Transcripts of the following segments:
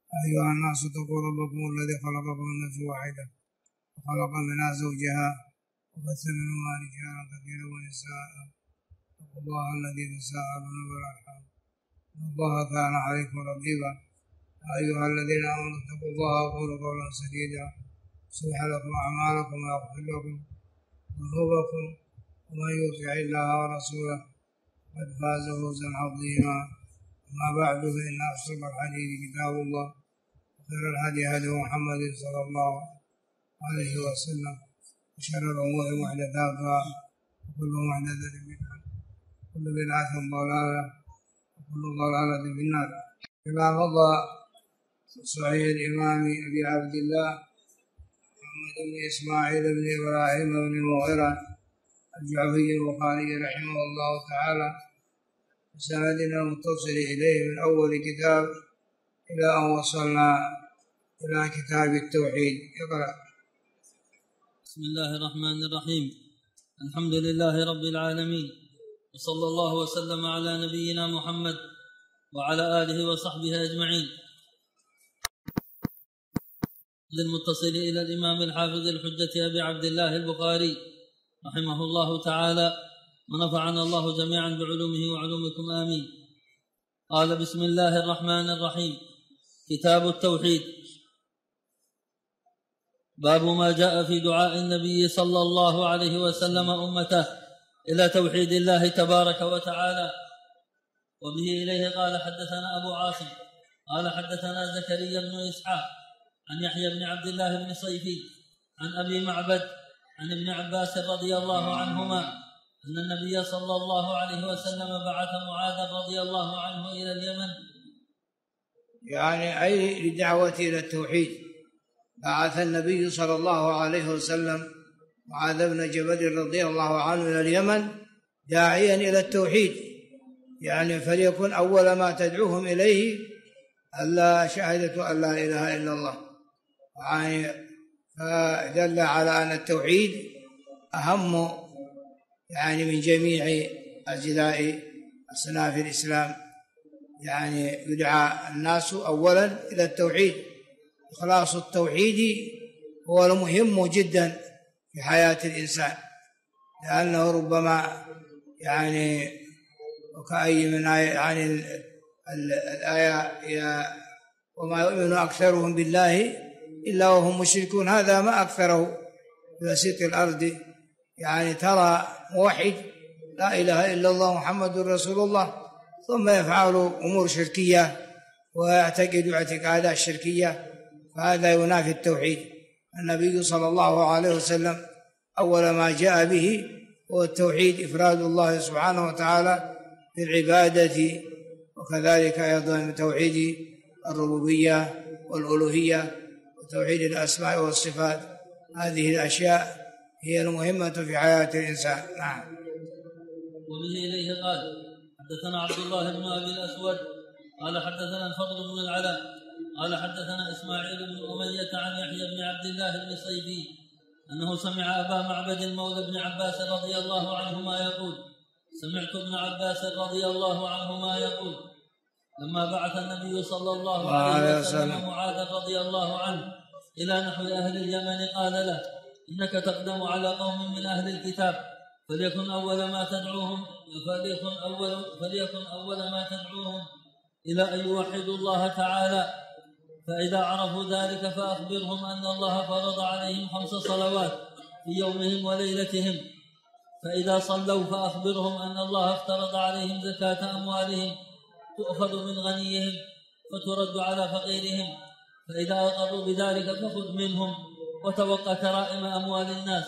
أيها الناس اتقوا ربكم الذي خلقكم من نفس واحدة وخلق منها زوجها وبث منهما رجالا كثيرا ونساء. اتقوا الله الذي تساءلون والأرحام إن الله كان عليكم رقيبا. أيها الذين آمنوا اتقوا الله وقولوا قولا سديدا يصلح لكم أعمالكم ويغفر لكم ذنوبكم ومن يطع الله ورسوله قد فاز فوزا عظيما. أما بعد فإن أصدق الحديث كتاب الله وخير الهدي هدي محمد صلى الله عليه وسلم وشر الأمور محدثاتها وكل محدثة بدعة وكل بدعة ضلالة وكل ضلالة في النار. كما مضى صحيح الإمام أبي عبد الله محمد بن إسماعيل بن إبراهيم بن المغيرة الجعفي البخاري رحمه الله تعالى بسندنا المتصل إليه من أول كتاب إلى أن وصلنا إلى كتاب التوحيد. يقرأ. بسم الله الرحمن الرحيم. الحمد لله رب العالمين، وصلى الله وسلم على نبينا محمد وعلى آله وصحبه أجمعين. للمتصل إلى الإمام الحافظ الحجة أبي عبد الله البخاري رحمه الله تعالى ونفعنا الله جميعا بعلومه وعلومكم آمين. قال: بسم الله الرحمن الرحيم. كتاب التوحيد. باب ما جاء في دعاء النبي صلى الله عليه وسلم أمته إلى توحيد الله تبارك وتعالى. وبه إليه قال: حدثنا أبو عاصم قال: حدثنا زكريا بن إسحاق عن يحيى بن عبد الله بن صيفي عن أبي معبد عن ابن عباس رضي الله عنهما أن النبي صلى الله عليه وسلم بعث معاذ رضي الله عنه إلى اليمن، يعني أي لدعوة إلى التوحيد. بعث النبي صلى الله عليه وسلم معاذ بن جبل رضي الله عنه إلى اليمن داعيا إلى التوحيد، يعني فليكن أول ما تدعوهم إليه ألا شهادة أن لا إله إلا الله. يعني فدل على أن التوحيد أهم يعني من جميع أجزاء أصناف الإسلام. يعني يدعى الناس أولا إلى التوحيد. إخلاص التوحيد هو المهم جدا في حياة الإنسان، لأنه ربما يعني وكأي من آية يعني الآية وما يؤمن أكثرهم بالله إلا وهم مشركون، هذا ما أكثره بسيط الأرض. يعني ترى موحد لا إله إلا الله محمد رسول الله ثم يفعل أمور شركية ويعتقد اعتقادات شركية، فهذا ينافي التوحيد. النبي صلى الله عليه وسلم أول ما جاء به هو التوحيد، إفراد الله سبحانه وتعالى بالعبادة، وكذلك أيضا من توحيد الربوبية والألوهية وتوحيد الأسماء والصفات. هذه الأشياء هي المهمة في حياة الإنسان. نعم. وبه إليه قال: حدثنا عبد الله بن أبي الأسود قال: حدثنا الفضل بن العلاء قال: حدثنا إسماعيل بن أمية عن يحيى بن عبد الله بن صيفي أنه سمع أبا معبد المولى بن عباس رضي الله عنهما يقول: سمعت ابن عباس رضي الله عنهما يقول: لما بعث النبي صلى الله عليه وسلم معاذ رضي الله عنه إلى نحو أهل اليمن قال له: إنك تقدم على قوم من أهل الكتاب، فليكن أول ما تدعوهم إلى أن يوحدوا الله تعالى، فإذا عرفوا ذلك فأخبرهم أن الله فرض عليهم 5 صلوات في يومهم وليلتهم، فإذا صلوا فأخبرهم أن الله افترض عليهم زكاة أموالهم تؤخذ من غنيهم فترد على فقيرهم، فإذا أقروا بذلك فخذ منهم وتوقى كرائم أموال الناس.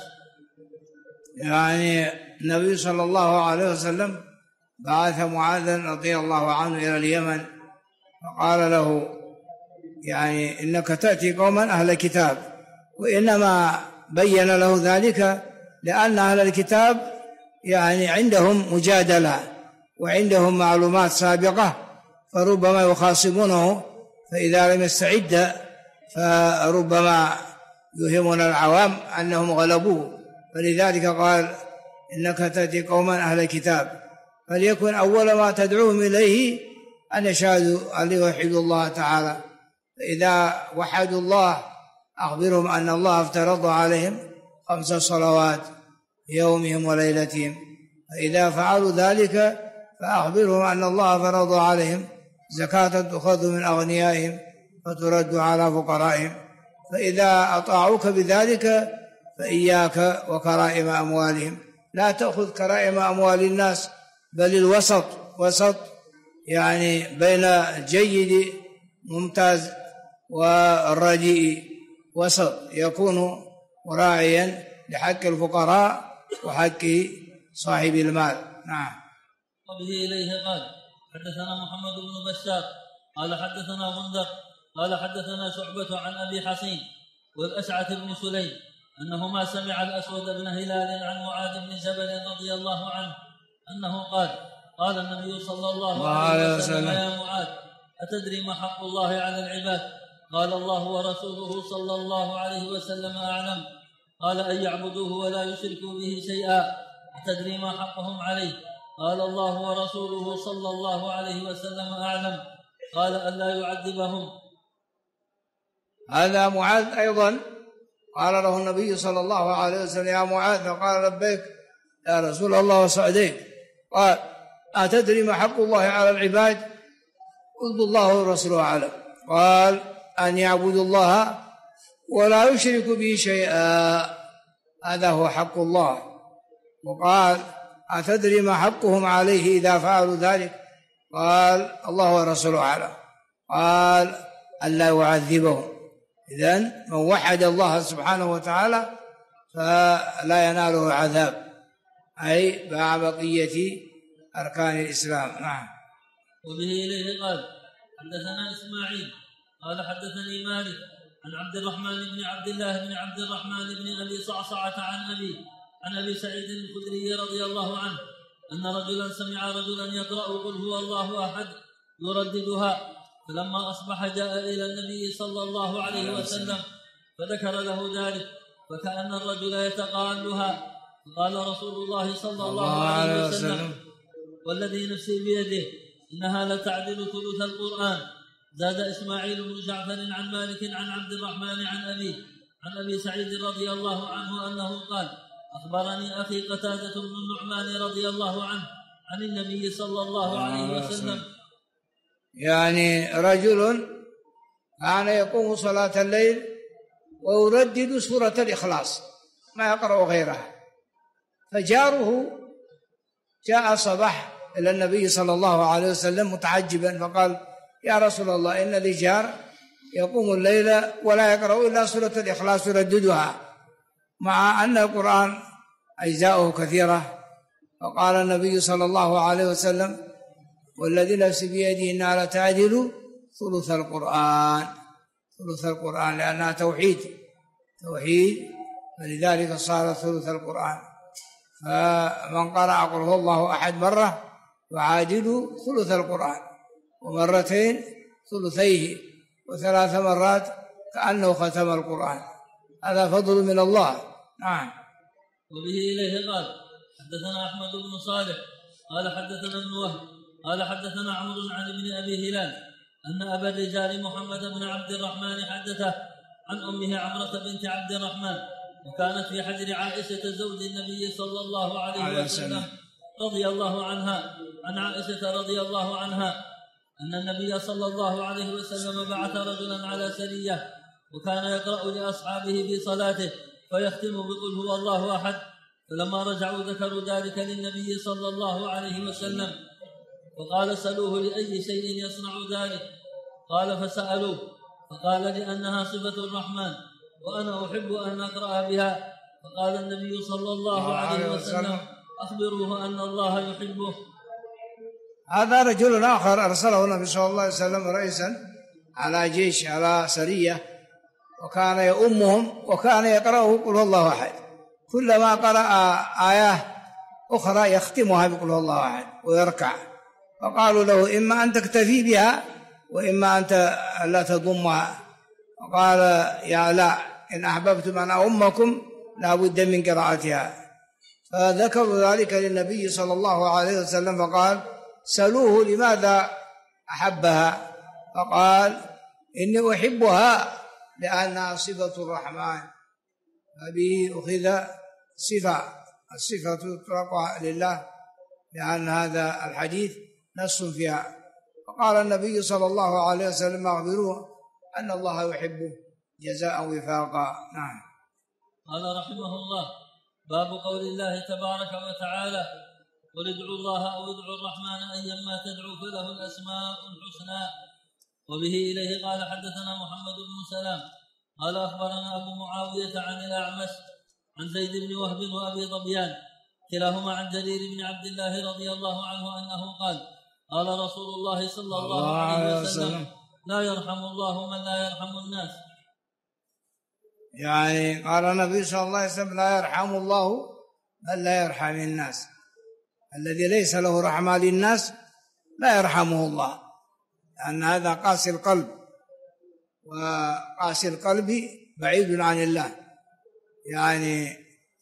يعني النبي صلى الله عليه وسلم بعث معاذ رضي الله عنه إلى اليمن فقال له: يعني إنك تأتي قوما أهل الكتاب، وإنما بين له ذلك لأن أهل الكتاب يعني عندهم مجادلة وعندهم معلومات سابقة، فربما يخاصمونه، فإذا لم يستعد فربما يوهمنا العوام أنهم غلبوه. فلذلك قال: إنك تأتي قوما أهل الكتاب، فليكن أول ما تدعوهم إليه أن يشهدوا أن يوحدوا الله تعالى، فإذا وحدوا الله أخبرهم أن الله افترض عليهم 5 صلوات في يومهم وليلتهم، فإذا فعلوا ذلك فأخبرهم أن الله فرض عليهم زكاة تؤخذ من أغنيائهم فترد على فقرائهم، فإذا أطاعوك بذلك فإياك وكرائم أموالهم، لا تأخذ كرائم أموال الناس، بل الوسط، وسط يعني بين الجيد ممتاز والرديء، وسط يكون راعيا لحق الفقراء وحق صاحب المال. نعم. وبه إليه قال حدثنا محمد بن بشار قال حدثنا غندر قال حدثنا شعبة عن أبي حصين والأشعث بن سليم أنهما سمع الأسود بن هلال عن معاذ بن جبل رضي الله عنه أنه قال قال النبي صلى الله عليه وسلم يا معاذ أتدري ما حق الله على العباد؟ قال الله ورسوله صلى الله عليه وسلم أعلم. قال أن يعبدوه ولا يشركوا به شيئا. أتدري ما حقهم عليه؟ قال الله ورسوله صلى الله عليه وسلم أعلم. قال ألا يعذبهم. هذا معاذ أيضا قال له النبي صلى الله عليه وسلم يا معاذ، فقال لبيك يا رسول الله وسعديك. قال أتدري ما حق الله على العباد؟ قلت الله ورسوله أعلم. قال أن يعبدوا الله ولا يشركوا به شيئا، هذا هو حق الله. وقال أتدري ما حقهم عليه إذا فعلوا ذلك؟ قال الله ورسوله أعلم. قال ألا يعذبهم. إذن من وحد الله سبحانه وتعالى فلا يناله عذاب، أي مع بقية أركان الإسلام. نعم. وبه إليه قال حدثنا إسماعيل قال حدثني مالك عن عبد الرحمن بن عبد الله بن عبد الرحمن بن أبي صعصعة عن أبي سعيد الخدري رضي الله عنه أن رجلا سمع رجلا يقرأ قل هو الله أحد يرددها، فلما أصبح جاء إلى النبي صلى الله عليه وسلم فذكر له ذلك، فكأن الرجل يتقالها، فقال رسول الله صلى الله عليه وسلم والذي نفسي بيده إنها لتعدل ثلث القرآن. زاد إسماعيل بن جعفر عن مالك عن عبد الرحمن عن أبي سعيد رضي الله عنه أنه قال أخبرني أخي قتادة بن النعمان رضي الله عنه عن النبي صلى الله عليه وسلم. يعني رجل كان يقوم صلاة الليل ويردد سورة الإخلاص ما يقرأ غيرها، فجاره جاء صباح إلى النبي صلى الله عليه وسلم متعجبا، فقال يا رسول الله إن لي جار يقوم الليل ولا يقرأ إلا سورة الإخلاص يرددها، مع أن القرآن أجزاؤه كثيرة. فقال النبي صلى الله عليه وسلم والذي نفسي بيده إنها لتعدل ثلث القرآن لأنها توحيد، فلذلك صار ثلث القرآن. فمن قرأ قل هو الله أحد مرة يعادل ثلث القرآن، ومرتين ثلثيه، و3 مرات كأنه ختم القرآن. هذا فضل من الله. نعم. وبه إليه قال حدثنا أحمد بن صالح قال حدثنا ابن وهب قال حدثنا عمرو عن ابن أبي هلال أن أبا الرجال محمد بن عبد الرحمن حدثه عن أمه عمرة بنت عبد الرحمن، وكانت في حجر عائشة زوج النبي صلى الله عليه وسلم رضي الله عنها. عن عائشة رضي الله عنها أن النبي صلى الله عليه وسلم بعث رجلا على سرية، وكان يقرأ لأصحابه في صلاته فيختم بقل هو الله أحد، فلما رجعوا ذكروا ذلك للنبي صلى الله عليه وسلم، فقال سألوه لأي شيء يصنع ذلك؟ قال فسألوه فقال لأنها صفة الرحمن وأنا أحب أن أقرأ بها. فقال النبي صلى الله عليه وسلم أخبروه أن الله يحبه. هذا رجل آخر أرسله النبي صلى الله عليه وسلم رئيسا على جيش على سرية، وكان يؤمهم وكان يقرأه قل هو الله أحد، كلما قرأ آية أخرى يختمها بقل هو الله أحد ويركع. فقالوا له إما أن تكتفي بها وإما أن لا تضمها. وقال يا لا، إن أحببتم أن أؤمكم لا بد من قراءتها. فذكروا ذلك للنبي صلى الله عليه وسلم، فقال سألوه لماذا أحبها؟ فقال إني أحبها لأنها صفة الرحمن، فبه أخذ الصفة تطلق لله، لأن هذا الحديث نص فيها. فقال النبي صلى الله عليه وسلم: أخبروه أن الله يحبه جزاء وفاقا. نعم. قال رحمه الله: باب قول الله تبارك وتعالى: قل ادعوا الله أو ادعوا الرحمن أيما تدعوا فله الأسماء الحسنى. وبه إليه قال حدثنا محمد بن سلام قال أخبرنا أبو معاوية عن الأعمش عن زيد بن وهب وأبي ظبيان كلاهما عن جرير بن عبد الله رضي الله عنه أنه قال: قال رسول الله صلى الله عليه وسلم: لا يرحم الله من لا يرحم الناس. يعني قال النبي صلى الله عليه وسلم: لا يرحم الله من لا يرحم الناس، الذي ليس له رحمة للناس لا يرحمه الله، لأن هذا قاسي القلب، وقاسي القلب بعيد عن الله. يعني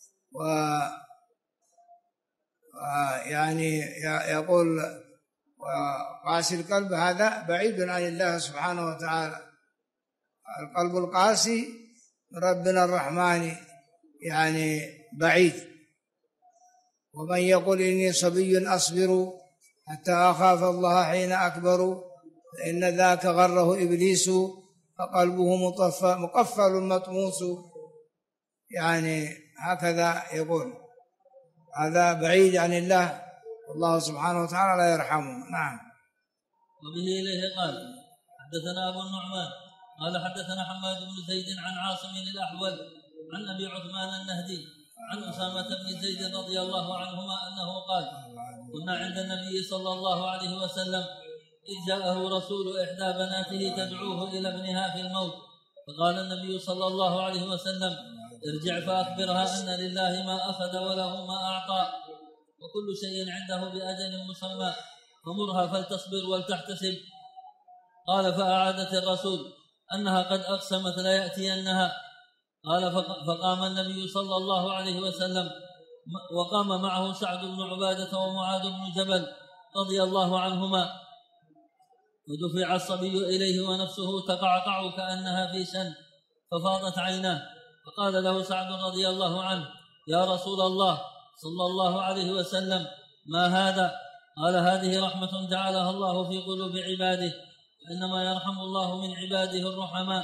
يقول وقاسي القلب هذا بعيد عن الله سبحانه وتعالى. القلب القاسي من ربنا الرحمن يعني بعيد. ومن يقول إني صبي أصبر حتى أخاف الله حين أكبر فإن ذاك غره إبليس فقلبه مقفل مطموس. يعني هكذا يقول، هذا بعيد عن الله، والله سبحانه وتعالى لا يرحمه. نعم. وبه إليه قال حدثنا أبو النعمان قال حدثنا حماد بن زيد عن عاصم الأحول عن أبي عثمان النهدي عن أسامة بن زيد رضي الله عنهما أنه قال: كنا عند النبي صلى الله عليه وسلم إذ جاءه رسول إحدى بناته تدعوه إلى ابنها في الموت، فقال النبي صلى الله عليه وسلم: ارجع فأخبرها أن لله ما أخذ وله ما أعطى وكل شيء عنده بأجل مسمى، فمرها فلتصبر ولتحتسب. قال: فأعادت الرسول أنها قد أقسمت ليأتينها. قال: فقام النبي صلى الله عليه وسلم وقام معه سعد بن عبادة ومعاذ بن جبل رضي الله عنهما، ودفع الصبي إليه ونفسه تقعقع كأنها في سن، ففاضت عيناه. فقال له سعد رضي الله عنه: يا رسول الله صلى الله عليه وسلم، ما هذا؟ قال: هذه رحمة جعلها الله في قلوب عباده، وإنما يرحم الله من عباده الرحماء.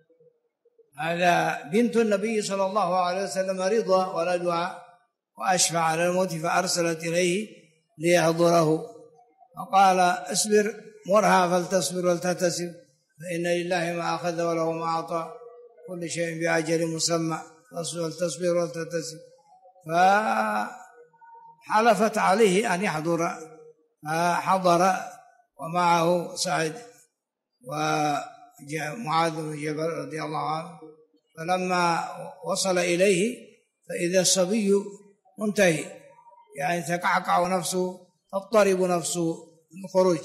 هذا بنت النبي صلى الله عليه وسلم رضا ولدها، وأشفع على الموت فأرسلت إليه ليحضره، فقال: اصبر، مرها فلتصبر ولتحتسب، فإن لله ما أخذ وله ما أعطى، كل شيء بأجل مسمى، فلتصبر ولتحتسب. فحلفت عليه أن يحضر، فحضر ومعه سعد ومعاذ بن جبل رضي الله عنه. فلما وصل إليه فإذا الصبي منتهي، يعني تقعقع نفسه، تضطرب نفسه الخروج.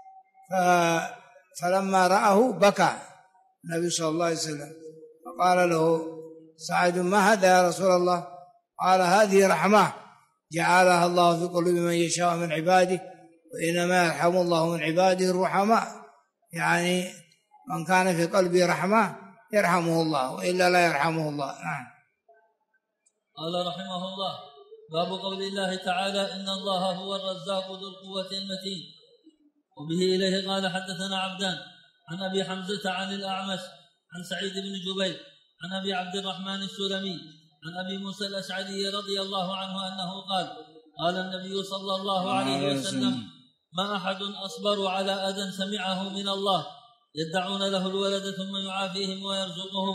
فلما رآه بكى النبي صلى الله عليه وسلم، فقال له سعد: ما هذا يا رسول الله؟ قال: هذه رحمة جعلها الله في قلوب من يشاء من عباده، وإنما يرحم الله من عباده الرحماء. يعني من كان في قلبه رحمة يرحمه الله، وإلا لا يرحمه الله. نعم. قال رحمه الله: باب قول الله تعالى: إن الله هو الرزاق ذو القوة المتين. وبه إليه قال حدثنا عبدان عن أبي حمزة عن الأعمش عن سعيد بن جبير عن أبي عبد الرحمن السلمي عن أبي موسى الأشعري رضي الله عنه أنه قال: قال النبي صلى الله عليه وسلم: ما أحد أصبر على أذى سمعه من الله يدعون له الولد ثم يعافيهم ويرزقهم.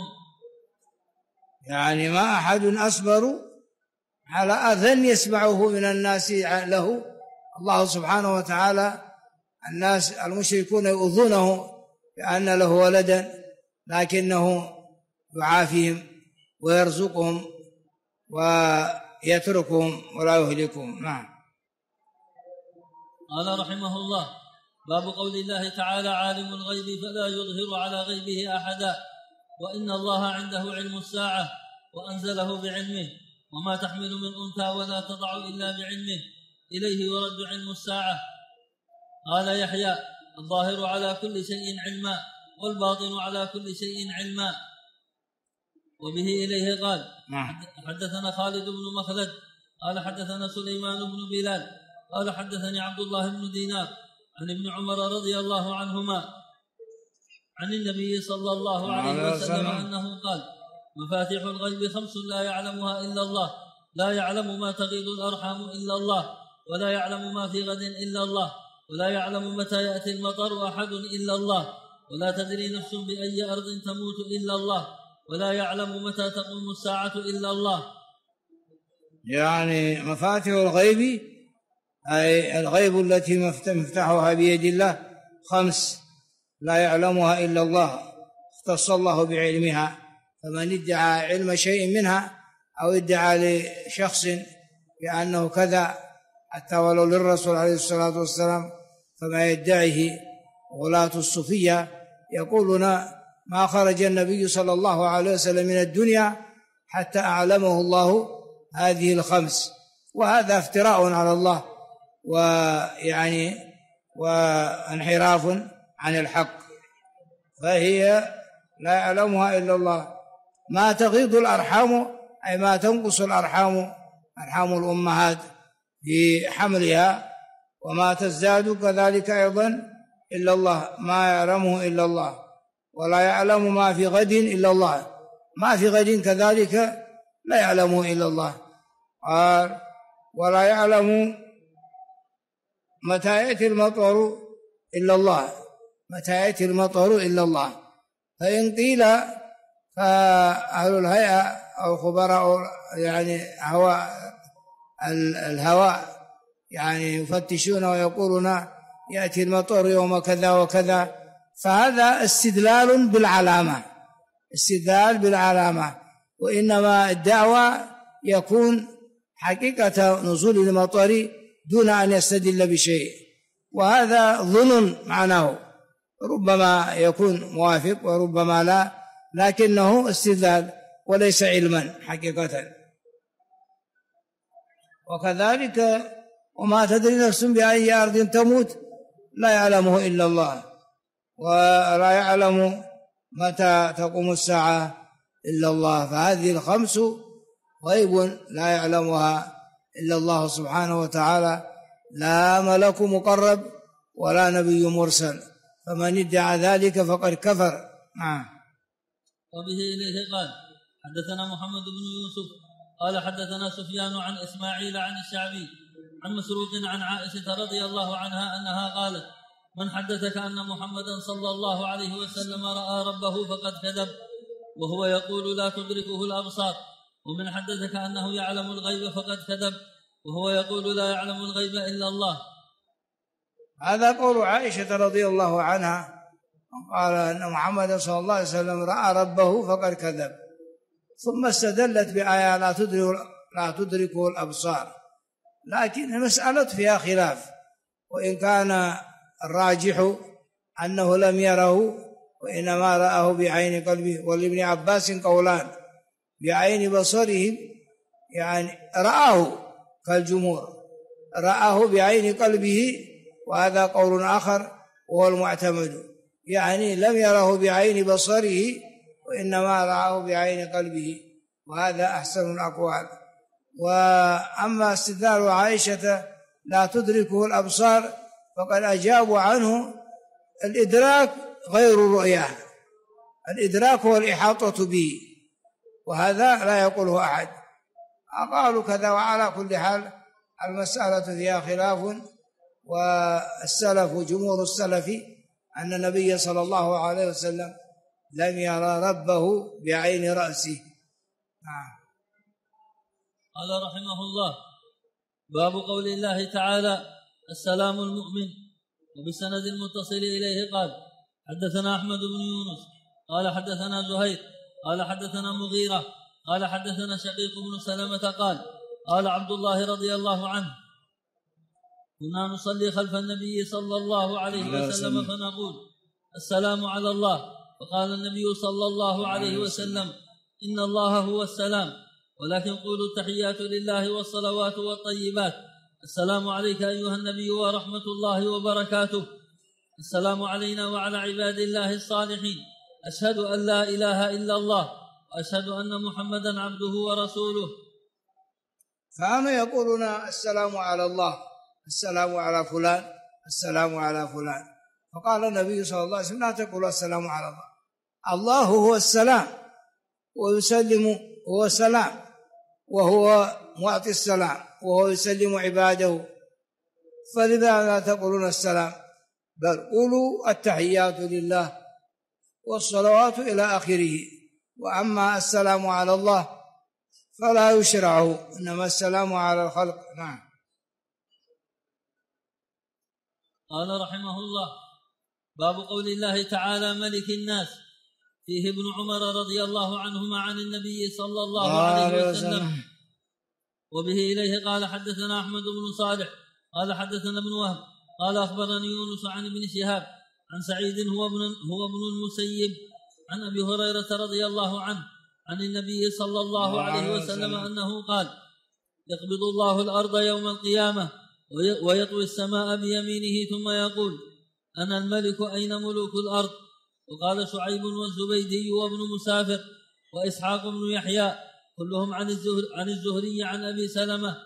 يعني ما أحد أصبر على أذى يسمعه من الناس له. الله سبحانه وتعالى، الناس المشركون يؤذونه بأن له ولدا، لكنه يعافيهم ويرزقهم ويتركهم ولا يهلكهم. نعم. قال رحمه الله: باب قول الله تعالى: عالم الغيب فلا يظهر على غيبه أحدا، وإن الله عنده علم الساعة وأنزله بعلمه، وما تحمل من أنثى ولا تضع إلا بعلمه، إليه يرد علم الساعة. قال يحيى: الظاهر على كل شيء علما، والباطن على كل شيء علما. وبه إليه قال حدثنا خالد بن مخلد قال حدثنا سليمان بن بلال قال حدثني عبد الله بن دينار عن ابن عمر رضي الله عنهما عن النبي صلى الله عليه وسلم أنه قال مفاتيح الغيب 5 لا يعلمها إلا الله، لا يعلم ما تغيض الأرحام إلا الله، ولا يعلم ما في غد إلا الله، ولا يعلم متى يأتي المطر أحد إلا الله، ولا تدري نفس بأي أرض تموت إلا الله، ولا يعلم متى تقوم الساعة إلا الله. يعني مفاتيح الغيب أي الغيب التي مفتاحها بيد الله 5 لا يعلمها إلا الله، اختص الله بعلمها. فمن ادعى علم شيء منها أو ادعى لشخص بأنه كذا حتى ولو للرسول عليه الصلاة والسلام، فما يدعيه غلاة الصوفية يقولون ما خرج النبي صلى الله عليه وسلم من الدنيا حتى أعلمه الله هذه 5، وهذا افتراء على الله ويعني وانحراف عن الحق، فهي لا يعلمها إلا الله. ما تغيض الأرحام أي ما تنقص الأرحام، أرحام الأمهات في حملها، وما تزداد كذلك أيضا إلا الله، ما يعلمه إلا الله، ولا يعلم ما في غد إلا الله، ما في غد كذلك لا يعلمه إلا الله. قال ولا يعلم متى يأتي المطر إلا الله، متى يأتي المطر إلا الله. فإن قيل فأهل الهيئة أو خبراء يعني الهواء يعني يفتشون ويقولون يأتي المطر يوم كذا وكذا، فهذا استدلال بالعلامة، استدلال بالعلامة، وإنما الدعوة يكون حقيقة نزول المطر دون أن يستدل بشيء، وهذا ظن معناه، ربما يكون موافق وربما لا، لكنه استدلال وليس علما حقيقة. وكذلك وما تدري نفس بأي أرض تموت لا يعلمه إلا الله، ولا يعلم متى تقوم الساعة إلا الله. فهذه 5 غيب لا يعلمها إلا الله سبحانه وتعالى، لا ملك مقرب ولا نبي مرسل، فمن ادعى ذلك فقد كفر. وبه إليه قال حدثنا محمد بن يوسف قال حدثنا سفيان عن إسماعيل عن الشعبي عن مسروق عن عائشة رضي الله عنها أنها قالت من حدثك أن محمدا صلى الله عليه وسلم رأى ربه فقد كذب، وهو يقول لا تدركه الأبصار. ومن حدثك أنه يعلم الغيب فقد كذب، وهو يقول لا يعلم الغيب إلا الله. هذا قول عائشة رضي الله عنها، قال أن محمد صلى الله عليه وسلم رأى ربه فقد كذب، ثم استدلت بآية لا تدركه الأبصار. لكن المسألة فيها خلاف، وإن كان الراجح أنه لم يره وإنما رآه بعين قلبه، ولابن عباس قولان بعين بصره، يعني رآه كالجمهور، رآه بعين قلبه، وهذا قول آخر وهو المعتمد، يعني لم يره بعين بصره وإنما رآه بعين قلبه، وهذا أحسن الأقوال. وأما استدلال عائشة لا تدركه الأبصار فقد أجابوا عنه الإدراك غير الرؤية، الإدراك هو الإحاطة به، وهذا لا يقوله أحد. قالوا كذا. وعلى كل حال المسألة فيها خلاف، والسلف جمهور السلف أن النبي صلى الله عليه وسلم لم يرى ربه بعين رأسه. قال رحمه الله باب قول الله تعالى السلام المؤمن. وبسند المتصل إليه قال حدثنا أحمد بن يونس قال حدثنا زهير قال حدثنا مغيرة قال حدثنا شقيق بن سلمة قال عبد الله رضي الله عنه كنا نصلي خلف النبي صلى الله عليه وسلم فنقول السلام على الله، فقال النبي صلى الله عليه وسلم إن الله هو السلام، ولكن قولوا التحيات لله والصلوات والطيبات، السلام عليك أيها النبي ورحمة الله وبركاته. السلام علينا وعلى عباد الله الصالحين، أشهد أن لا إله إلا الله وأشهد أن محمدا عبده ورسوله. فهم يقولون السلام على الله، السلام على فلان، السلام على فلان. فقال النبي صلى الله عليه وسلم لا تقولوا السلام على الله، الله هو السلام ويسلم، هو سلام وهو معطي السلام وهو يسلم عباده، فلذا لا تقولون السلام، بل قولوا التحيات لله والصلوات إلى آخره. وأما السلام على الله فلا يشرع، إنما السلام على الخلق. نعم. قال رحمه الله: باب قول الله تعالى ملك الناس، فيه ابن عمر رضي الله عنهما عن النبي صلى الله عليه وسلم. وبه إليه قال حدثنا أحمد بن صالح قال حدثنا ابن وهب قال أخبرني يونس عن ابن شهاب عن سعيد هو ابن المسيب عن أبي هريرة رضي الله عنه عن النبي صلى الله عليه وسلم أنه قال: يقبض الله الأرض يوم القيامة ويطوي السماء بيمينه ثم يقول: أنا الملك أين ملوك الأرض؟ وقال شعيب والزبيدي وابن مسافر وإسحاق بن يحيى كلهم عن الزهري عن أبي سلمة.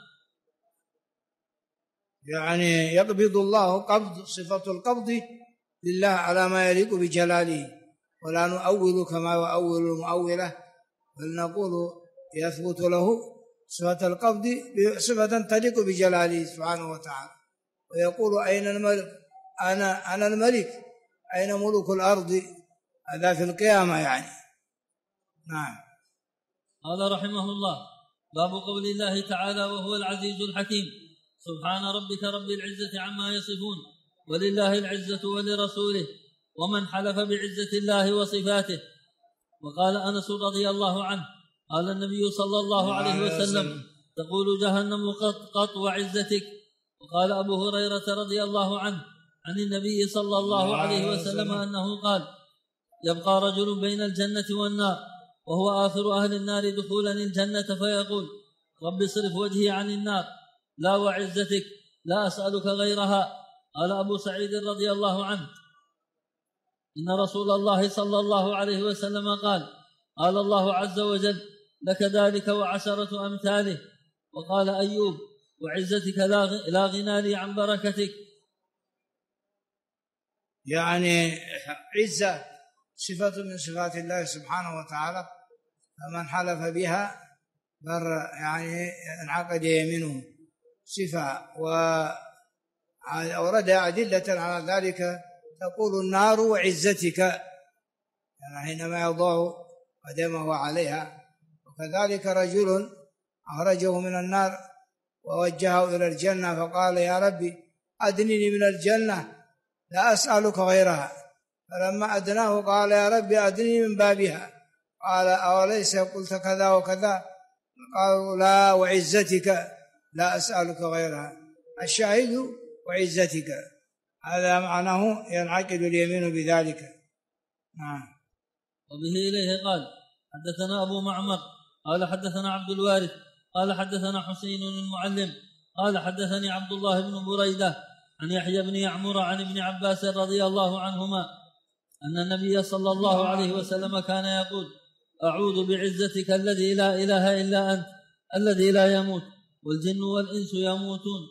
يعني يقبض الله قبض، صفة القبض لله على ما يليق بجلاله، ولا نؤول كما يؤول المؤولة، بل نقول يثبت له صفة القبض صفة تليق بجلاله سبحانه وتعالى، ويقول: أين الملك؟ أنا الملك، أين ملوك الأرض؟ هذا في القيامة يعني. نعم. قال رحمه الله: باب قول الله تعالى وهو العزيز الحكيم، سبحان ربك رب العزة عما يصفون، ولله العزة ولرسوله، ومن حلف بعزة الله وصفاته. وقال أنس رضي الله عنه قال النبي صلى الله عليه وسلم: تقول جهنم قط وعزتك. وقال أبو هريرة رضي الله عنه عن النبي صلى الله عليه وسلم أنه قال: يبقى رجل بين الجنة والنار وهو آخر أهل النار دخولا الجنة فيقول: رب اصرف وجهي عن النار، لا وعزتك لا أسألك غيرها. قال أبو سعيد رضي الله عنه: إن رسول الله صلى الله عليه وسلم قال: قال الله عز وجل: لك ذلك وعشرة أمثاله. وقال أيوب: وعزتك لا غنى لي عن بركتك. يعني عزة صفة من صفات الله سبحانه وتعالى، فمن حلف بها بر يعني انعقد يمينه صفة. وأورد أدلة على ذلك، تقول النار وعزتك، يعني حينما يضع قدمه عليها. وكذلك رجل أخرجه من النار ووجهه إلى الجنة فقال: يا ربي أدنني من الجنة لا أسألك غيرها، فلما أدناه قال: يا ربي أدنني من بابها. قال: أوليس قلت كذا وكذا؟ قالوا: لا وعزتك لا أسألك غيرها. الشاهد وعزتك، هذا معناه ينعقد اليمين بذلك. نعم. وبه إليه قال: حدثنا أبو معمر قال حدثنا عبد الوارث قال حدثنا حسين المعلم قال حدثني عبد الله بن بريدة عن يحيى بن يعمر عن ابن عباس رضي الله عنهما أن النبي صلى الله عليه وسلم كان يقول: أعوذ بعزتك الذي لا إله إلا أنت الذي لا يموت والجن والإنس يموتون.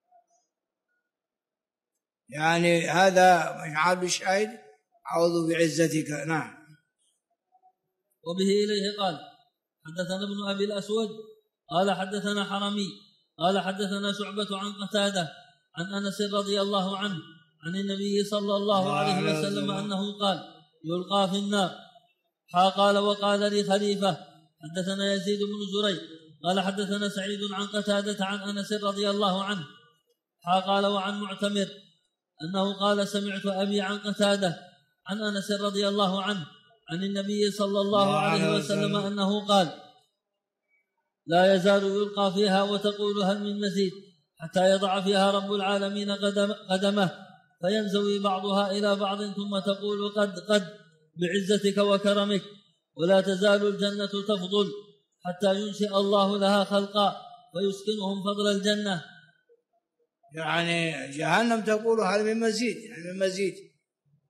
يعني هذا محل الشاهد، أعوذ بعزتك. نعم. وبه إليه قال: حدثنا ابن أبي الأسود قال حدثنا حرمي قال حدثنا شعبة عن قتادة عن أنس رضي الله عنه عن النبي صلى الله عليه وسلم أنه قال: يلقى في النار. قال: وقال لي خليفة حدثنا يزيد بن زريع قال حدثنا سعيد عن قتادة عن أنس رضي الله عنه. قال: وعن معتمر أنه قال: سمعت أبي عن قتادة عن أنس رضي الله عنه عن النبي صلى الله عليه وسلم أنه قال: لا يزال يلقى فيها وتقول: هل من مزيد؟ حتى يضع فيها رب العالمين قدمه فينزوي بعضها إلى بعض ثم تقول: قد بعزتك وكرمك. ولا تزال الجنة تفضل حتى ينشئ الله لها خلقا ويسكنهم فضل الجنة. يعني جهنم تقول: هل من مزيد؟ يعني من مزيد،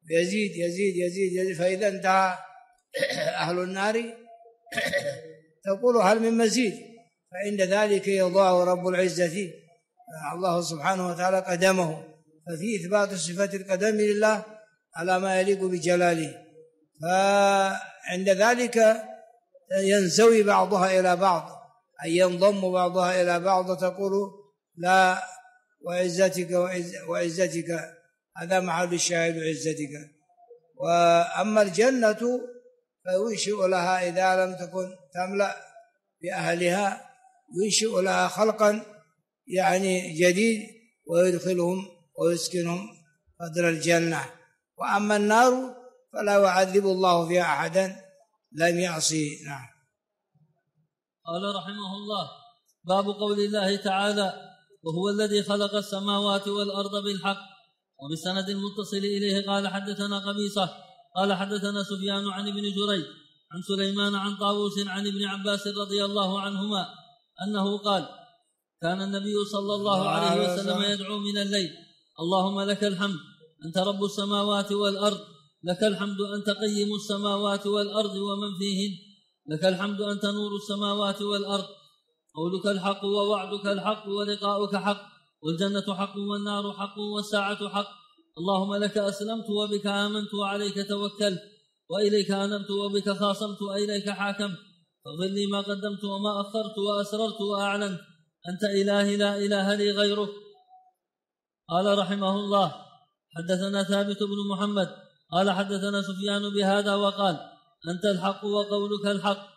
يزيد يزيد يزيد يزيد، فإذا انتهى أهل النار تقول هل من مزيد، فعند ذلك يضع رب العزة الله سبحانه وتعالى قدمه، ففي إثبات صفة القدم لله على ما يليق بجلاله، فعند ذلك ينزوي بعضها إلى بعض، أي ينضم بعضها إلى بعض، تقول لا وعزتك وعزتك، هذا محل الشاهد عزتك. وأما الجنة فينشئ لها إذا لم تكن تملأ بأهلها ينشئ لها خلقا يعني جديد ويدخلهم ويسكنهم قدر الجنة. وأما النار فلا يعذب الله فيها أحدا لم يعصي. نعم. قال رحمه الله: باب قول الله تعالى: وهو الذي خلق السماوات والأرض بالحق. وبسند المتصل إليه قال حدثنا قبيصة قال حدثنا سفيان عن ابن جريج عن سليمان عن طاووس عن ابن عباس رضي الله عنهما أنه قال: كان النبي صلى الله عليه وسلم يدعو من الليل: اللهم لك الحمد أنت رب السماوات والأرض، لك الحمد أنت قيم السماوات والأرض ومن فيهن، لك الحمد أنت نور السماوات والأرض، قولك الحق ووعدك الحق ولقاؤك حق، والجنة حق والنار حق والساعة حق، اللهم لك أسلمت وبك آمنت وعليك توكلت وإليك أنبت وبك خاصمت وإليك حاكمت، فاغفر لي ما قدمت وما أخرت وأسررت وأعلنت، أنت إلهي لا إله لي غيرك. قال رحمه الله: حدثنا ثابت بن محمد قال حدثنا سفيان بهذا وقال: أنت الحق وقولك الحق.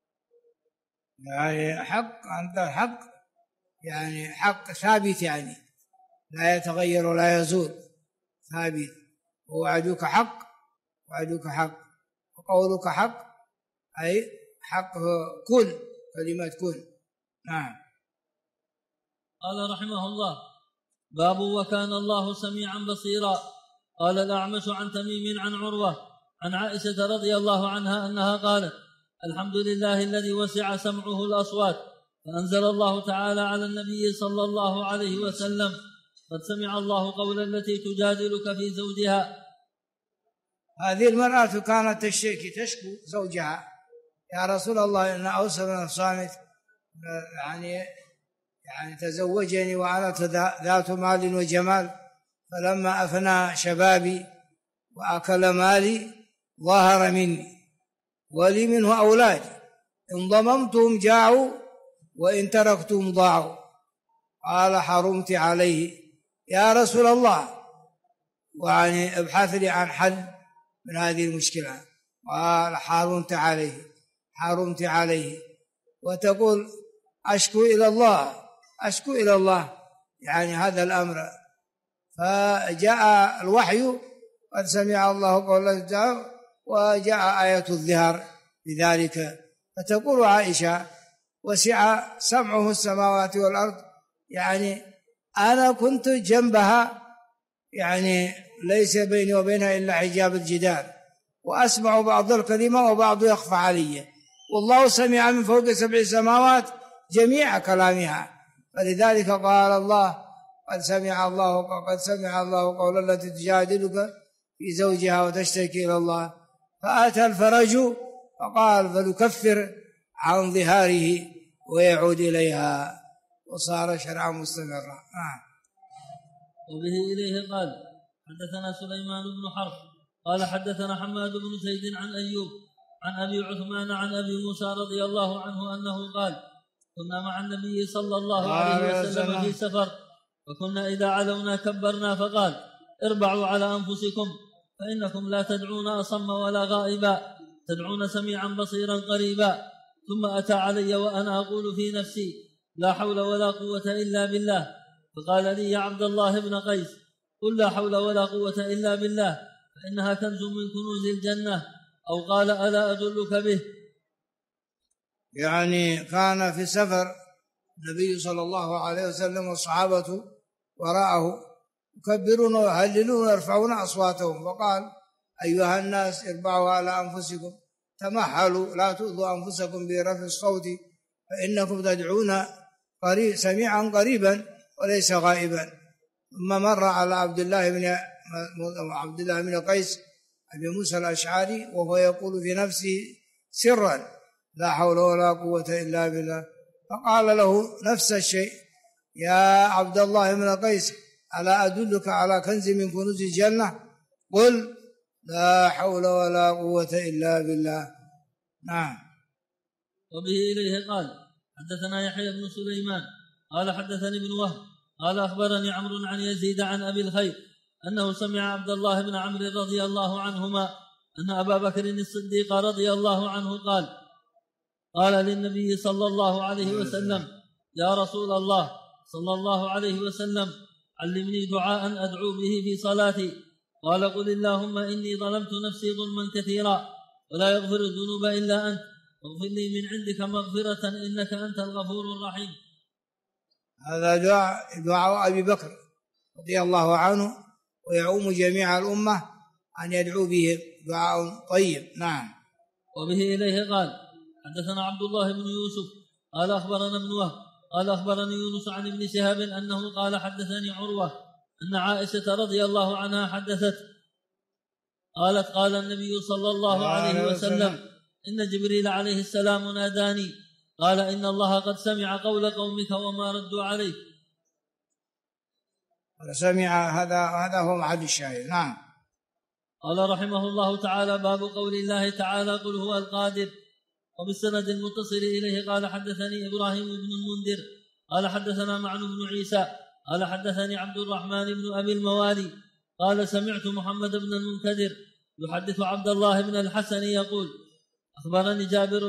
يعني حق، أنت الحق يعني حق ثابت، يعني لا يتغير ولا يزول، ثابت. ووعدك حق، وعدك حق، وقولك حق، أي حق كن، كلمة كن. نعم. قال رحمه الله: باب وكان الله سميعا بصيرا. قال الأعمش عن تميم عن عروة عن عائشة رضي الله عنها أنها قالت: الحمد لله الذي وسع سمعه الأصوات، فأنزل الله تعالى على النبي صلى الله عليه وسلم: قد سمع الله قول التي تجادلك في زوجها. هذه المرأة كانت تشكو زوجها: يا رسول الله إن أوس بن الصامت يعني تزوجني وأنا ذات مال وجمال، فلما أفنى شبابي وأكل مالي ظهر مني، ولي منه أولاد، إن ضممتهم جاعوا وإن تركتهم ضاعوا. قال: حرمت عليه يا رسول الله، وعني ابحث لي عن حل من هذه المشكلة. قال: حرمت عليه، حرمت عليه. وتقول: أشكو إلى الله، أشكو إلى الله، يعني هذا الأمر. فجاء الوحي: قد سمع الله قول الجار، وجاء آية الظهار بذلك. فتقول عائشة: وسع سمعه السماوات والأرض، يعني أنا كنت جنبها، يعني ليس بيني وبينها إلا حجاب الجدار، وأسمع بعض الكلمة وبعض يخفى علي، والله سمع من فوق 7 سماوات جميع كلامها. فلذلك قال الله: قد سمع الله قول التي تجادلك في زوجها وتشتكي إلى الله. فأتى الفرج فقال: فليكفر عن ظهاره ويعود إليها، وصار شرعا مستمرا. وبه إليه قال: حدثنا سليمان بن حرب قال حدثنا حماد بن زيد عن أيوب عن أبي عثمان عن أبي موسى رضي الله عنه أنه قال: كنا مع النبي صلى الله عليه وسلم في سفر، فكنا إذا علونا كبرنا، فقال: اربعوا على أنفسكم، فإنكم لا تدعون أصم ولا غائبا، تدعون سميعا بصيرا قريبا. ثم أتى علي وأنا أقول في نفسي: لا حول ولا قوة إلا بالله. فقال لي: يا عبد الله بن قيس، قل لا حول ولا قوة إلا بالله، فإنها كنز من كنوز الجنة. أو قال: ألا أدلك به؟ يعني كان في سفر النبي صلى الله عليه وسلم والصحابة وراءه يكبرون ويهللون ويرفعون أصواتهم، فقال: أيها الناس اربعوا على أنفسكم، تمهلوا، لا تؤذوا أنفسكم برفع الصوت، فإنكم تدعون سميعا قريبا وليس غائبا. ثم مر على عبد الله بن عبد الله بن قيس أبي موسى الأشعري وهو يقول في نفسه سرا لا حول ولا قوة إلا بالله، فقال له نفس الشيء: يا عبد الله بن قيس ألا أدلك على كنز من كنوز الجنة؟ قل لا حول ولا قوة إلا بالله. نعم. وبه إليه قال حدثنا يحيى بن سليمان قال حدثني ابن وهب قال أخبرني عمرو عن يزيد عن أبي الخير أنه سمع عبد الله بن عمرو رضي الله عنهما أن أبا بكر الصديق رضي الله عنه قال للنبي صلى الله عليه وسلم: يا رسول الله صلى الله عليه وسلم، علمني دعاء أدعو به في صلاتي. قال: قل اللهم إني ظلمت نفسي ظلما كثيرا ولا يغفر الذنوب إلا أنت، واغفر لي من عندك مغفرة إنك أنت الغفور الرحيم. هذا دعاء أبي بكر رضي الله عنه، ويعم جميع الأمة أن يدعو به دعاء طيب. نعم. وبه إليه قال حدثنا عبد الله بن يوسف قال أخبرنا ابن وهب قال أخبرني يونس عن ابن شهاب أنه قال حدثني عروة أن عائشة رضي الله عنها حدثت قالت: قال النبي صلى الله عليه وسلم: إن جبريل عليه السلام ناداني قال: إن الله قد سمع قول قومك وما ردوا عليك. سمع، هذا هو محل الشاهد. نعم. قال رحمه الله تعالى: باب قول الله تعالى: قل هو القادر. وبالسند المتصل إليه قال حدثني إبراهيم بن المنذر قال حدثنا معن بن عيسى قال حدثني عبد الرحمن بن أبي الموالي قال: سمعت محمد بن المنكدر يحدث عبد الله بن الحسن يقول: أخبرني جابر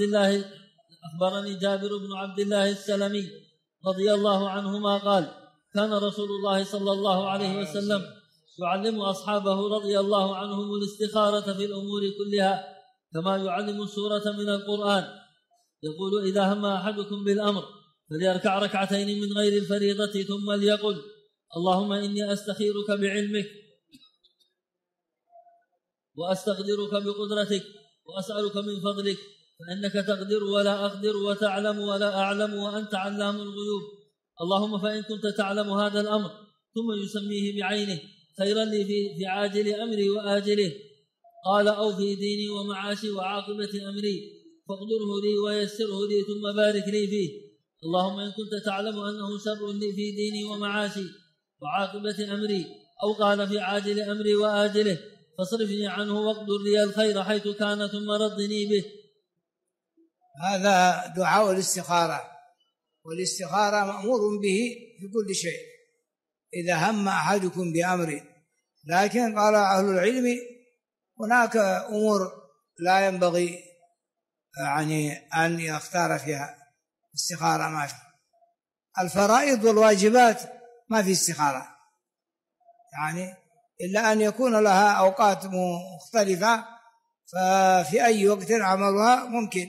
بن عبد الله السلمي رضي الله عنهما قال: كان رسول الله صلى الله عليه وسلم يعلم أصحابه رضي الله عنهم الاستخارة في الأمور كلها كما يعلم السورة من القرآن. يقول: إذا هم أحدكم بالأمر فليركع ركعتين من غير الفريضة ثم ليقل: اللهم إني أستخيرك بعلمك وأستقدرك بقدرتك وأسألك من فضلك فإنك تقدر ولا أقدر وتعلم ولا أعلم وأنت علام الغيوب. اللهم فإن كنت تعلم هذا الأمر ثم يسميه بعينه خيرا لي في عاجل أمري وآجله، قال: أو في ديني ومعاشي وعاقبة أمري فاقدره لي ويسره لي ثم بارك لي فيه. اللهم إن كنت تعلم أنه شر لي في ديني ومعاشي وعاقبة أمري، أو قال في عاجل أمري وآجله، فاصرفني عنه واقدر لي الخير حيث كان ثم ردني به. هذا دعاء الاستخارة، والاستخارة مأمور به في كل شيء إذا هم أحدكم بأمر، لكن قال أهل العلم هناك أمور لا ينبغي أن يختار فيها استخارة. ما في الفرائض والواجبات ما في استخارة، إلا أن يكون لها أوقات مختلفة ففي أي وقت عملها ممكن،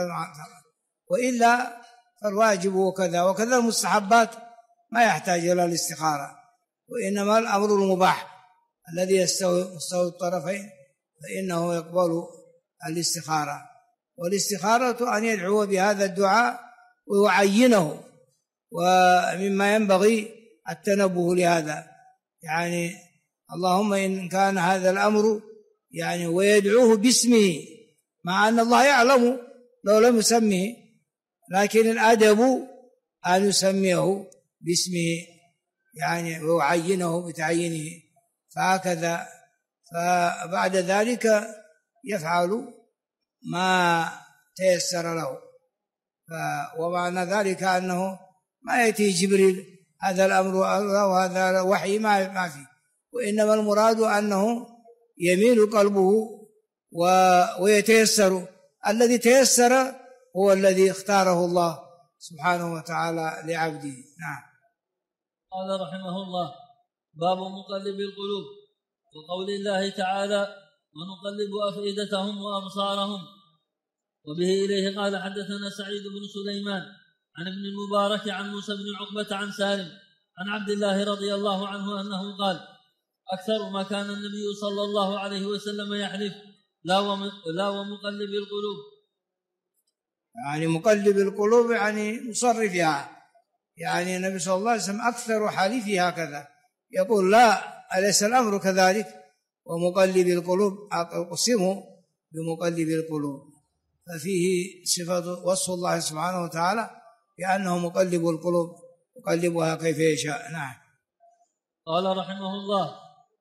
وإلا فالواجب وكذا المستحبات ما يحتاج إلى الاستخارة، وإنما الأمر المباح الذي يستوي الطرفين فإنه يقبل الاستخارة. والاستخارة أن يدعو بهذا الدعاء ويعينه، ومما ينبغي التنبه لهذا، اللهم إن كان هذا الأمر ويدعوه باسمه، مع أن الله يعلم لو لم يسمه، لكن الأدب أن يسميه باسمه ويعينه بتعيينه، فهكذا. فبعد ذلك يفعل ما تيسر له، ومعنى ذلك أنه ما يأتي جبريل هذا الأمر أو هذا وحي ما فيه، وإنما المراد أنه يميل قلبه ويتيسر. الذي تيسر هو الذي اختاره الله سبحانه وتعالى لعبده. نعم. قال رحمه الله: باب مقلب القلوب، وقول الله تعالى: ونقلب أفئدتهم وأبصارهم. وبه إليه قال حدثنا سعيد بن سليمان عن ابن المبارك عن موسى بن عقبة عن سالم عن عبد الله رضي الله عنه أنه قال: أكثر ما كان النبي صلى الله عليه وسلم يحلف لا ومقلب القلوب. مقلب القلوب مصرفها، النبي صلى الله عليه وسلم أكثر حليفه هكذا، يقول لا أليس الأمر كذلك؟ ومقلب القلوب أقسمه بمقلب القلوب، ففيه صفة وصف الله سبحانه وتعالى بأنه مقلب القلوب يقلبها كيف يشاء. نعم. قال رحمه الله: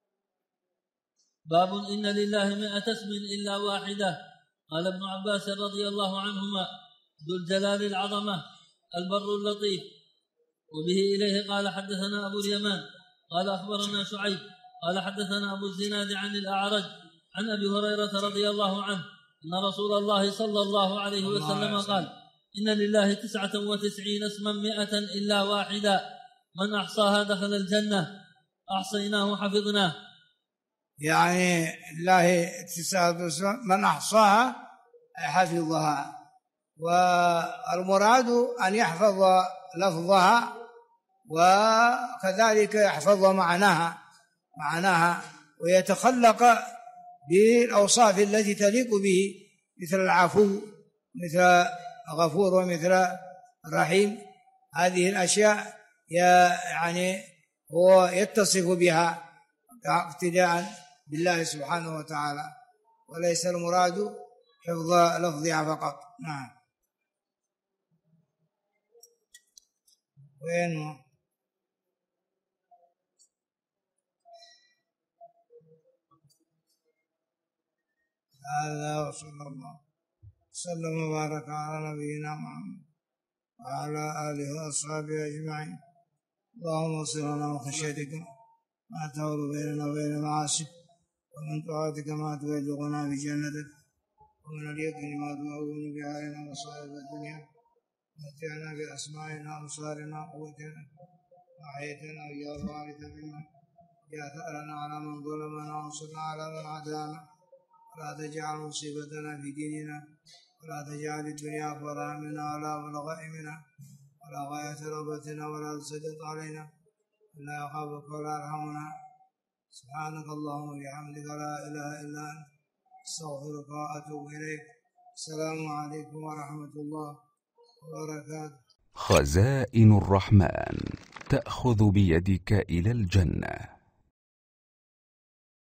باب إن لله 100 اسم إلا واحدة. قال ابن عباس رضي الله عنهما: ذو الجلال العظمة البر اللطيف. وبه إليه قال حدثنا أبو اليمان قال أخبرنا شعيب قال حدثنا أبو الزناد عن الأعرج عن أبي هريرة رضي الله عنه أن رسول الله صلى الله عليه وسلم قال: إن لله 99 اسما 100 إلا واحدا، من أحصاها دخل الجنة، أحصيناه حفظناه. يعني الله 99 من أحصاها حفظها، والمراد أن يحفظ لفظها وكذلك يحفظ معناها ويتخلق بالأوصاف التي تليق به، مثل العفو، مثل غفور، ومثل الرحيم. هذه الأشياء يعني هو يتصف بها اقتداء بالله سبحانه وتعالى، وليس المراد حفظ لفظها فقط. نعم. وين هذا؟ وصلى الله وسلم وبارك على نبينا محمد وعلى آله وأصحابه أجمعين. اللهم اغفر لنا من خشيتك ما تحول بيننا وبين معاصيك، ومن طاعتك ما تبلغنا بجنتك، ومن اليقين ما تهون به علينا مصائب الدنيا، متعنا بأسماعنا وأبصارنا وقوتنا وأحييتنا واجعل الوارث منا، واجعل ثأرنا على من ظلمنا وانصرنا على من عادانا، ولا تجعل مصيبتنا في ديننا، ولا تجعل الدنيا أكبر همنا ولا مبلغ علمنا ولا غاية رغبتنا، ولا تسلط علينا ولا يخافك ولا يرحمنا. سبحانك اللهم وبحمدك لا إله إلا أنت، استغفرك وأتوب إليك. السلام عليكم ورحمة الله وبركاته. خزائن الرحمن تأخذ بيدك إلى الجنة.